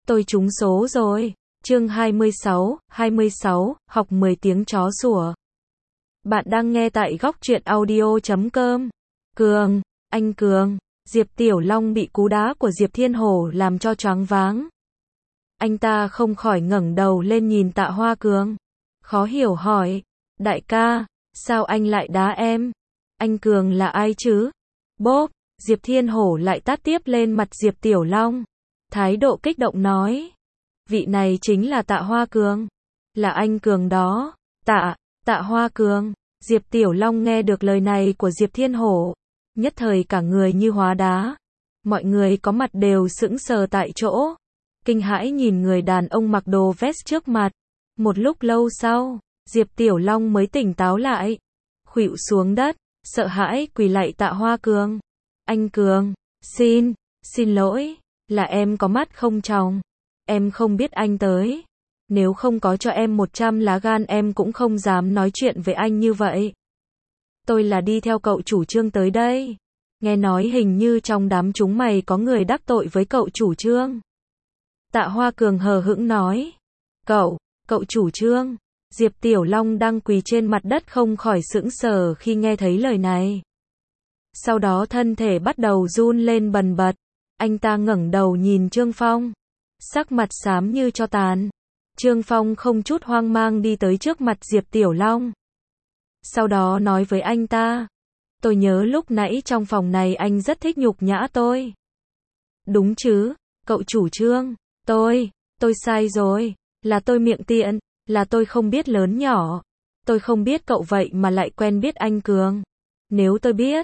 Tôi trúng số rồi. Chương 26, học 10 tiếng chó sủa. Bạn đang nghe tại góc truyện audio.com. Cường, anh Cường. Diệp Tiểu Long bị cú đá của Diệp Thiên Hổ làm cho choáng váng. Anh ta không khỏi ngẩng đầu lên nhìn Tạ Hoa Cường. Khó hiểu hỏi, đại ca, sao anh lại đá em? Anh Cường là ai chứ? Bốp, Diệp Thiên Hổ lại tát tiếp lên mặt Diệp Tiểu Long. Thái độ kích động nói, vị này chính là Tạ Hoa Cường. Là anh Cường đó. Tạ Hoa Cường. Diệp Tiểu Long nghe được lời này của Diệp Thiên Hổ, nhất thời cả người như hóa đá. Mọi người có mặt đều sững sờ tại chỗ, kinh hãi nhìn người đàn ông mặc đồ vest trước mặt. Một lúc lâu sau, Diệp Tiểu Long mới tỉnh táo lại, khuỵu xuống đất, sợ hãi quỳ lạy Tạ Hoa Cường. Anh Cường, xin lỗi, là em có mắt không tròng. Em không biết anh tới. Nếu không có cho em 100 lá gan em cũng không dám nói chuyện với anh như vậy. Tôi là đi theo cậu chủ Trương tới đây. Nghe nói hình như trong đám chúng mày có người đắc tội với cậu chủ Trương. Tạ Hoa Cường hờ hững nói. Cậu chủ Trương. Diệp Tiểu Long đang quỳ trên mặt đất không khỏi sững sờ khi nghe thấy lời này. Sau đó thân thể bắt đầu run lên bần bật. Anh ta ngẩng đầu nhìn Trương Phong, sắc mặt xám như tro tàn. Trương Phong không chút hoang mang đi tới trước mặt Diệp Tiểu Long. Sau đó nói với anh ta, tôi nhớ lúc nãy trong phòng này anh rất thích nhục nhã tôi. Đúng chứ, cậu chủ Trương, tôi sai rồi, là tôi miệng tiện, là tôi không biết lớn nhỏ. Tôi không biết cậu vậy mà lại quen biết anh Cường. Nếu tôi biết,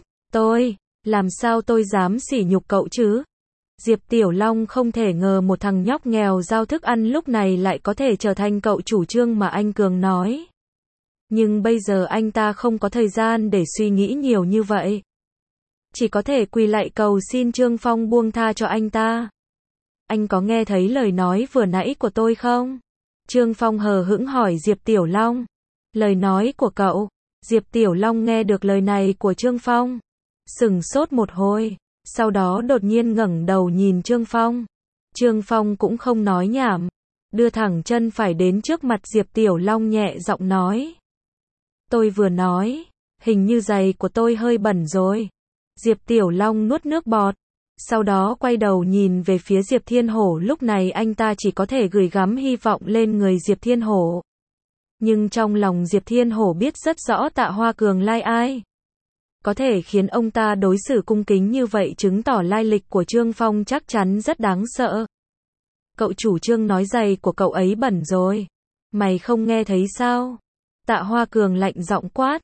làm sao tôi dám sỉ nhục cậu chứ? Diệp Tiểu Long không thể ngờ một thằng nhóc nghèo giao thức ăn lúc này lại có thể trở thành cậu chủ Trương mà anh Cường nói. Nhưng bây giờ anh ta không có thời gian để suy nghĩ nhiều như vậy. Chỉ có thể quỳ lạy cầu xin Trương Phong buông tha cho anh ta. Anh có nghe thấy lời nói vừa nãy của tôi không? Trương Phong hờ hững hỏi Diệp Tiểu Long. Lời nói của cậu? Diệp Tiểu Long nghe được lời này của Trương Phong, sửng sốt một hồi. Sau đó đột nhiên ngẩng đầu nhìn Trương Phong. Trương Phong cũng không nói nhảm, đưa thẳng chân phải đến trước mặt Diệp Tiểu Long nhẹ giọng nói. Tôi vừa nói, hình như giày của tôi hơi bẩn rồi. Diệp Tiểu Long nuốt nước bọt, sau đó quay đầu nhìn về phía Diệp Thiên Hổ. Lúc này anh ta chỉ có thể gửi gắm hy vọng lên người Diệp Thiên Hổ. Nhưng trong lòng Diệp Thiên Hổ biết rất rõ Tạ Hoa Cường lai ai. Có thể khiến ông ta đối xử cung kính như vậy chứng tỏ lai lịch của Trương Phong chắc chắn rất đáng sợ. Cậu chủ Trương nói giày của cậu ấy bẩn rồi. Mày không nghe thấy sao? Tạ Hoa Cường lạnh giọng quát.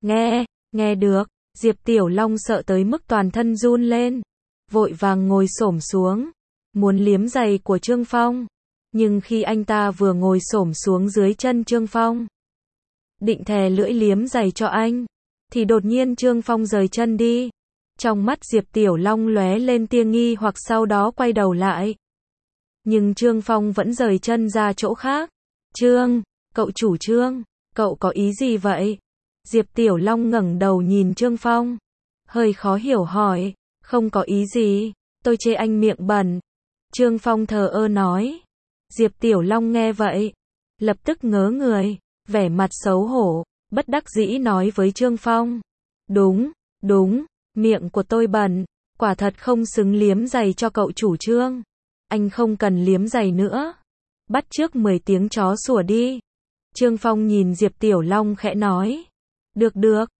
Nghe được. Diệp Tiểu Long sợ tới mức toàn thân run lên, vội vàng ngồi xổm xuống, muốn liếm giày của Trương Phong. Nhưng khi anh ta vừa ngồi xổm xuống dưới chân Trương Phong, định thè lưỡi liếm giày cho anh, thì đột nhiên Trương Phong rời chân đi. Trong mắt Diệp Tiểu Long lóe lên tia nghi hoặc, sau đó quay đầu lại. Nhưng Trương Phong vẫn rời chân ra chỗ khác. Cậu chủ Trương, cậu có ý gì vậy? Diệp Tiểu Long ngẩng đầu nhìn Trương Phong, hơi khó hiểu hỏi. Không có ý gì, tôi chê anh miệng bẩn. Trương Phong thờ ơ nói. Diệp Tiểu Long nghe vậy, lập tức ngớ người, vẻ mặt xấu hổ, bất đắc dĩ nói với Trương Phong. Đúng, miệng của tôi bẩn, quả thật không xứng liếm giày cho cậu chủ Trương. Anh không cần liếm giày nữa. Bắt chước 10 tiếng chó sủa đi. Trương Phong nhìn Diệp Tiểu Long khẽ nói. Được,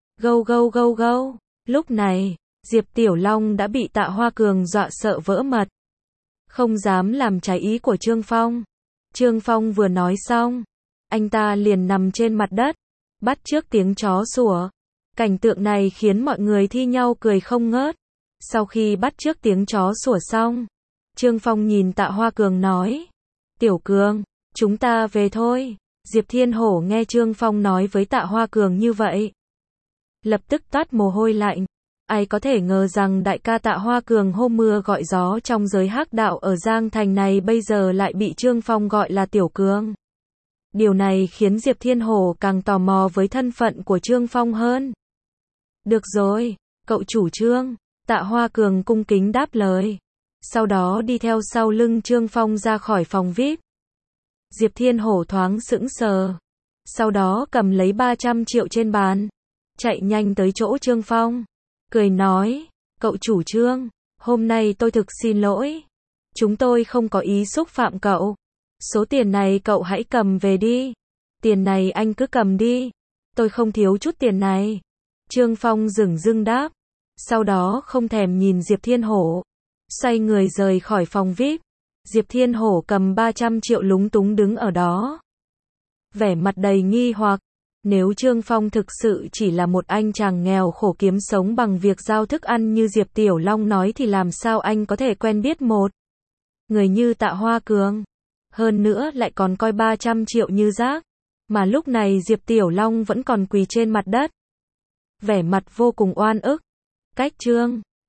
go. Lúc này, Diệp Tiểu Long đã bị Tạ Hoa Cường dọa sợ vỡ mật, không dám làm trái ý của Trương Phong. Trương Phong vừa nói xong, anh ta liền nằm trên mặt đất, bắt chước tiếng chó sủa. Cảnh tượng này khiến mọi người thi nhau cười không ngớt. Sau khi bắt chước tiếng chó sủa xong, Trương Phong nhìn Tạ Hoa Cường nói. Tiểu Cường, chúng ta về thôi. Diệp Thiên Hổ nghe Trương Phong nói với Tạ Hoa Cường như vậy, lập tức toát mồ hôi lạnh. Ai có thể ngờ rằng đại ca Tạ Hoa Cường hôm mưa gọi gió trong giới hắc đạo ở Giang Thành này bây giờ lại bị Trương Phong gọi là Tiểu Cường. Điều này khiến Diệp Thiên Hổ càng tò mò với thân phận của Trương Phong hơn. Được rồi, cậu chủ Trương. Tạ Hoa Cường cung kính đáp lời. sau đó đi theo sau lưng Trương Phong ra khỏi phòng VIP. Diệp Thiên Hổ thoáng sững sờ, sau đó cầm lấy 300 triệu trên bàn, chạy nhanh tới chỗ Trương Phong, cười nói, cậu chủ Trương, hôm nay tôi thực xin lỗi, chúng tôi không có ý xúc phạm cậu, số tiền này cậu hãy cầm về đi, tiền này anh cứ cầm đi, tôi không thiếu chút tiền này. Trương Phong dửng dưng đáp, sau đó không thèm nhìn Diệp Thiên Hổ, xoay người rời khỏi phòng VIP. Diệp Thiên Hổ cầm 300 triệu lúng túng đứng ở đó, vẻ mặt đầy nghi hoặc. Nếu Trương Phong thực sự chỉ là một anh chàng nghèo khổ kiếm sống bằng việc giao thức ăn như Diệp Tiểu Long nói thì làm sao anh có thể quen biết một người như Tạ Hoa Cường, hơn nữa lại còn coi 300 triệu như rác, mà lúc này Diệp Tiểu Long vẫn còn quỳ trên mặt đất, vẻ mặt vô cùng oan ức. Cách Trương